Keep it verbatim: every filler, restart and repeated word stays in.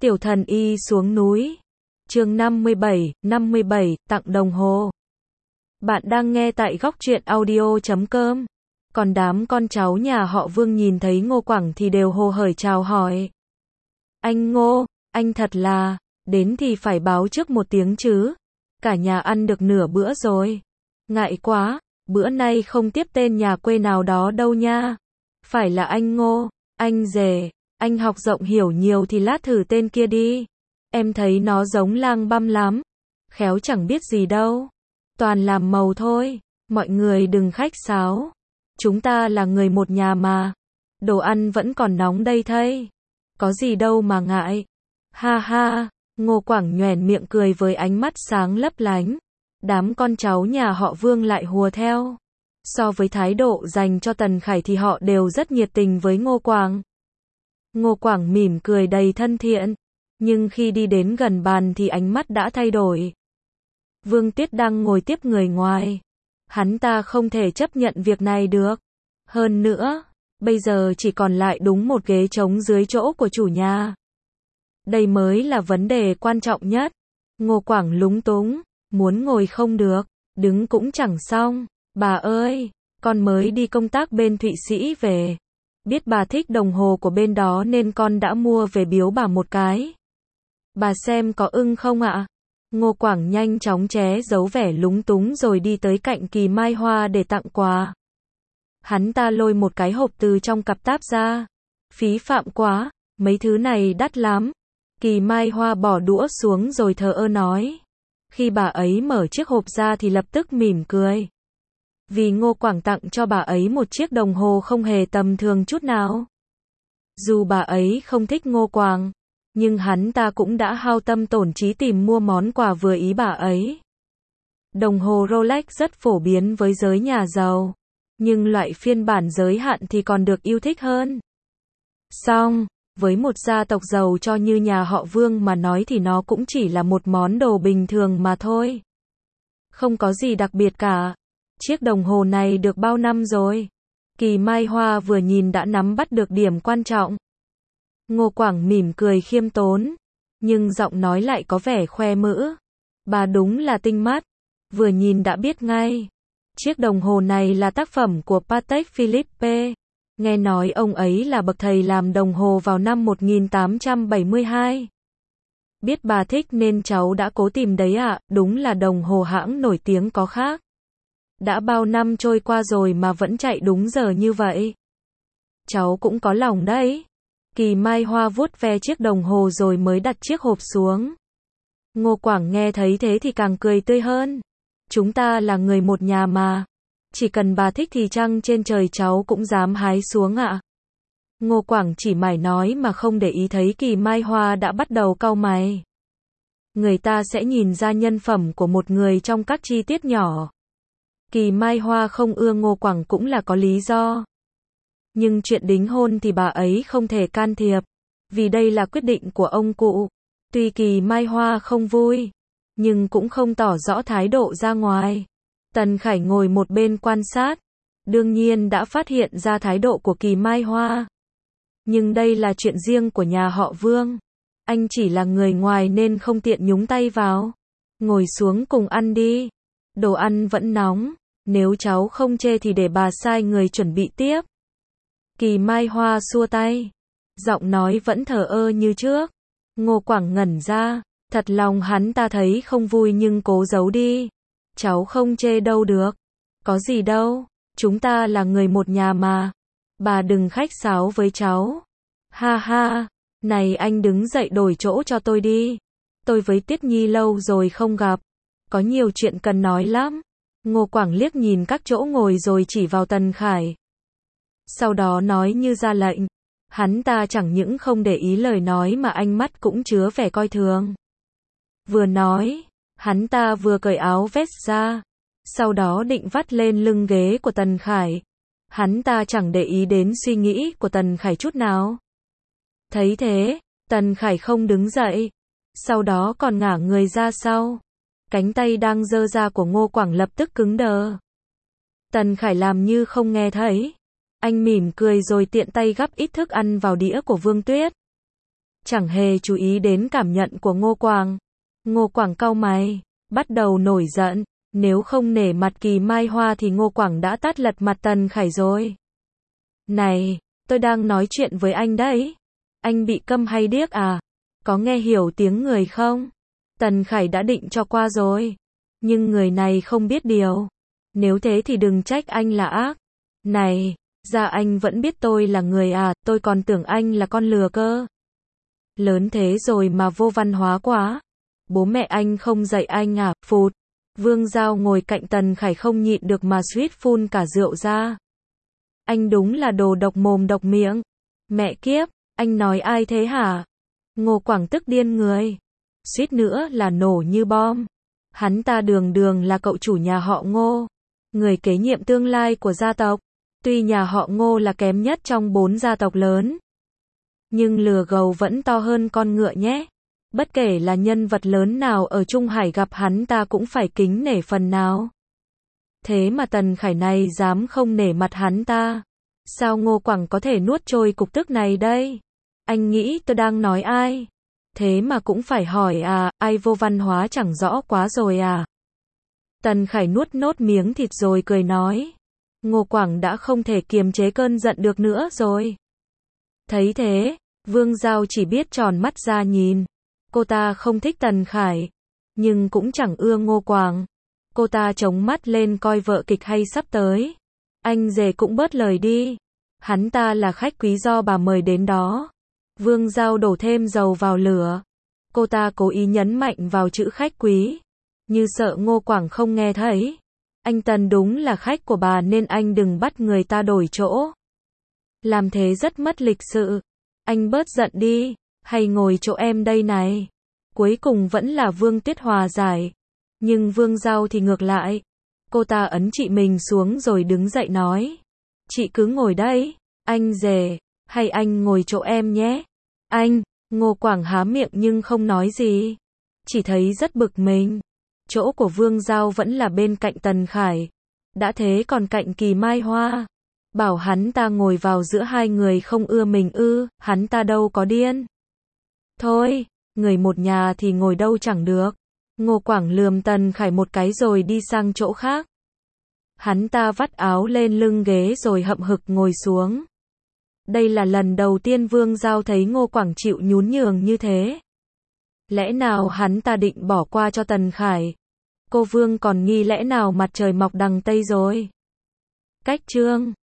Tiểu thần y xuống núi. Chương năm mươi bảy, năm mươi bảy, tặng đồng hồ. Bạn đang nghe tại góc truyện audio chấm com. Còn đám con cháu nhà họ Vương nhìn thấy Ngô Quảng thì đều hồ hởi chào hỏi. Anh Ngô, anh thật là, đến thì phải báo trước một tiếng chứ. Cả nhà ăn được nửa bữa rồi. Ngại quá, bữa nay không tiếp tên nhà quê nào đó đâu nha. Phải là anh Ngô, anh Dề, anh học rộng hiểu nhiều thì lát thử tên kia đi. Em thấy nó giống lang băm lắm. Khéo chẳng biết gì đâu. Toàn làm màu thôi. Mọi người đừng khách sáo. Chúng ta là người một nhà mà. Đồ ăn vẫn còn nóng đây thây. Có gì đâu mà ngại. Ha ha, Ngô Quảng nhoẻn miệng cười với ánh mắt sáng lấp lánh. Đám con cháu nhà họ Vương lại hùa theo. So với thái độ dành cho Tần Khải thì họ đều rất nhiệt tình với Ngô Quảng. Ngô Quảng mỉm cười đầy thân thiện. Nhưng khi đi đến gần bàn thì ánh mắt đã thay đổi. Vương Tuyết đang ngồi tiếp người ngoài. Hắn ta không thể chấp nhận việc này được. Hơn nữa, bây giờ chỉ còn lại đúng một ghế trống dưới chỗ của chủ nhà. Đây mới là vấn đề quan trọng nhất. Ngô Quảng lúng túng, muốn ngồi không được, đứng cũng chẳng xong. Bà ơi, con mới đi công tác bên Thụy Sĩ về. Biết bà thích đồng hồ của bên đó nên con đã mua về biếu bà một cái. Bà xem có ưng không ạ? Ngô Quảng nhanh chóng ché giấu vẻ lúng túng rồi đi tới cạnh Kỳ Mai Hoa để tặng quà. Hắn ta lôi một cái hộp từ trong cặp táp ra. Phí phạm quá, mấy thứ này đắt lắm. Kỳ Mai Hoa bỏ đũa xuống rồi thờ ơ nói. Khi bà ấy mở chiếc hộp ra thì lập tức mỉm cười. Vì Ngô Quảng tặng cho bà ấy một chiếc đồng hồ không hề tầm thường chút nào. Dù bà ấy không thích Ngô Quảng, nhưng hắn ta cũng đã hao tâm tổn trí tìm mua món quà vừa ý bà ấy. Đồng hồ Rolex rất phổ biến với giới nhà giàu, nhưng loại phiên bản giới hạn thì còn được yêu thích hơn. Song, với một gia tộc giàu cho như nhà họ Vương mà nói thì nó cũng chỉ là một món đồ bình thường mà thôi. Không có gì đặc biệt cả. Chiếc đồng hồ này được bao năm rồi? Kỳ Mai Hoa vừa nhìn đã nắm bắt được điểm quan trọng. Ngô Quảng mỉm cười khiêm tốn, nhưng giọng nói lại có vẻ khoe mỡ. Bà đúng là tinh mắt, vừa nhìn đã biết ngay. Chiếc đồng hồ này là tác phẩm của Patek Philippe. Nghe nói ông ấy là bậc thầy làm đồng hồ vào năm một nghìn tám trăm bảy mươi hai. Biết bà thích nên cháu đã cố tìm đấy ạ, đúng là đồng hồ hãng nổi tiếng có khác. Đã bao năm trôi qua rồi mà vẫn chạy đúng giờ như vậy. Cháu cũng có lòng đấy. Kỳ Mai Hoa vuốt ve chiếc đồng hồ rồi mới đặt chiếc hộp xuống. Ngô Quảng nghe thấy thế thì càng cười tươi hơn. Chúng ta là người một nhà mà. Chỉ cần bà thích thì trăng trên trời cháu cũng dám hái xuống ạ. Ngô Quảng chỉ mải nói mà không để ý thấy Kỳ Mai Hoa đã bắt đầu cau mày. Người ta sẽ nhìn ra nhân phẩm của một người trong các chi tiết nhỏ. Kỳ Mai Hoa không ưa Ngô Quảng cũng là có lý do. Nhưng chuyện đính hôn thì bà ấy không thể can thiệp, vì đây là quyết định của ông cụ. Tuy Kỳ Mai Hoa không vui, nhưng cũng không tỏ rõ thái độ ra ngoài. Tần Khải ngồi một bên quan sát, đương nhiên đã phát hiện ra thái độ của Kỳ Mai Hoa. Nhưng đây là chuyện riêng của nhà họ Vương. Anh chỉ là người ngoài nên không tiện nhúng tay vào. Ngồi xuống cùng ăn đi. Đồ ăn vẫn nóng, nếu cháu không chê thì để bà sai người chuẩn bị tiếp. Kỳ Mai Hoa xua tay, giọng nói vẫn thờ ơ như trước. Ngô Quảng ngẩn ra, thật lòng hắn ta thấy không vui nhưng cố giấu đi. Cháu không chê đâu được. Có gì đâu, chúng ta là người một nhà mà. Bà đừng khách sáo với cháu. Ha ha, này anh đứng dậy đổi chỗ cho tôi đi. Tôi với Tiết Nhi lâu rồi không gặp. Có nhiều chuyện cần nói lắm. Ngô Quảng liếc nhìn các chỗ ngồi rồi chỉ vào Tần Khải. Sau đó nói như ra lệnh. Hắn ta chẳng những không để ý lời nói mà ánh mắt cũng chứa vẻ coi thường. Vừa nói, hắn ta vừa cởi áo vest ra. Sau đó định vắt lên lưng ghế của Tần Khải. Hắn ta chẳng để ý đến suy nghĩ của Tần Khải chút nào. Thấy thế, Tần Khải không đứng dậy. Sau đó còn ngả người ra sau. Cánh tay đang giơ ra của Ngô Quảng lập tức cứng đờ. Tần Khải làm như không nghe thấy. Anh mỉm cười rồi tiện tay gắp ít thức ăn vào đĩa của Vương Tuyết. chẳng hề chú ý đến cảm nhận của Ngô Quảng. Ngô Quảng cau mày, bắt đầu nổi giận, nếu không nể mặt Kỳ Mai Hoa thì Ngô Quảng đã tát lật mặt Tần Khải rồi. Này, tôi đang nói chuyện với anh đấy. Anh bị câm hay điếc à? Có nghe hiểu tiếng người không? Tần Khải đã định cho qua rồi. Nhưng người này không biết điều. Nếu thế thì đừng trách anh là ác. Này, ra anh vẫn biết tôi là người à, tôi còn tưởng anh là con lừa cơ. Lớn thế rồi mà vô văn hóa quá. Bố mẹ anh không dạy anh à, phụt. Vương Giao ngồi cạnh Tần Khải không nhịn được mà suýt phun cả rượu ra. Anh đúng là đồ độc mồm độc miệng. Mẹ kiếp, anh nói ai thế hả? Ngô Quảng tức điên người. Suýt nữa là nổ như bom. Hắn ta đường đường là cậu chủ nhà họ Ngô. Người kế nhiệm tương lai của gia tộc. Tuy nhà họ Ngô là kém nhất trong bốn gia tộc lớn. Nhưng lừa gầu vẫn to hơn con ngựa nhé. Bất kể là nhân vật lớn nào ở Trung Hải gặp hắn ta cũng phải kính nể phần nào. Thế mà Tần Khải này dám không nể mặt hắn ta. Sao Ngô Quảng có thể nuốt trôi cục tức này đây? Anh nghĩ tôi đang nói ai? Thế mà cũng phải hỏi à, ai vô văn hóa chẳng rõ quá rồi à? Tần Khải nuốt nốt miếng thịt rồi cười nói. Ngô Quảng đã không thể kiềm chế cơn giận được nữa rồi. Thấy thế, Vương Giao chỉ biết tròn mắt ra nhìn. Cô ta không thích Tần Khải, nhưng cũng chẳng ưa Ngô Quảng. Cô ta chống mắt lên coi vợ kịch hay sắp tới. Anh rể cũng bớt lời đi. Hắn ta là khách quý do bà mời đến đó. Vương Giao đổ thêm dầu vào lửa. Cô ta cố ý nhấn mạnh vào chữ khách quý, như sợ Ngô Quảng không nghe thấy. Anh Tần đúng là khách của bà nên anh đừng bắt người ta đổi chỗ. Làm thế rất mất lịch sự. Anh bớt giận đi, hay ngồi chỗ em đây này. Cuối cùng vẫn là Vương Tuyết hòa giải. Nhưng Vương Giao thì ngược lại. Cô ta ấn chị mình xuống rồi đứng dậy nói. Chị cứ ngồi đây, anh rể, hay anh ngồi chỗ em nhé. Anh, Ngô Quảng há miệng nhưng không nói gì. Chỉ thấy rất bực mình. Chỗ của Vương Giao vẫn là bên cạnh Tần Khải. Đã thế còn cạnh Kỳ Mai Hoa. Bảo hắn ta ngồi vào giữa hai người không ưa mình ư, hắn ta đâu có điên. Thôi, người một nhà thì ngồi đâu chẳng được. Ngô Quảng lườm Tần Khải một cái rồi đi sang chỗ khác. Hắn ta vắt áo lên lưng ghế rồi hậm hực ngồi xuống. Đây là lần đầu tiên Vương Giao thấy Ngô Quảng chịu nhún nhường như thế. Lẽ nào hắn ta định bỏ qua cho Tần Khải? Cô Vương còn nghi lẽ nào mặt trời mọc đằng Tây rồi. Cách chương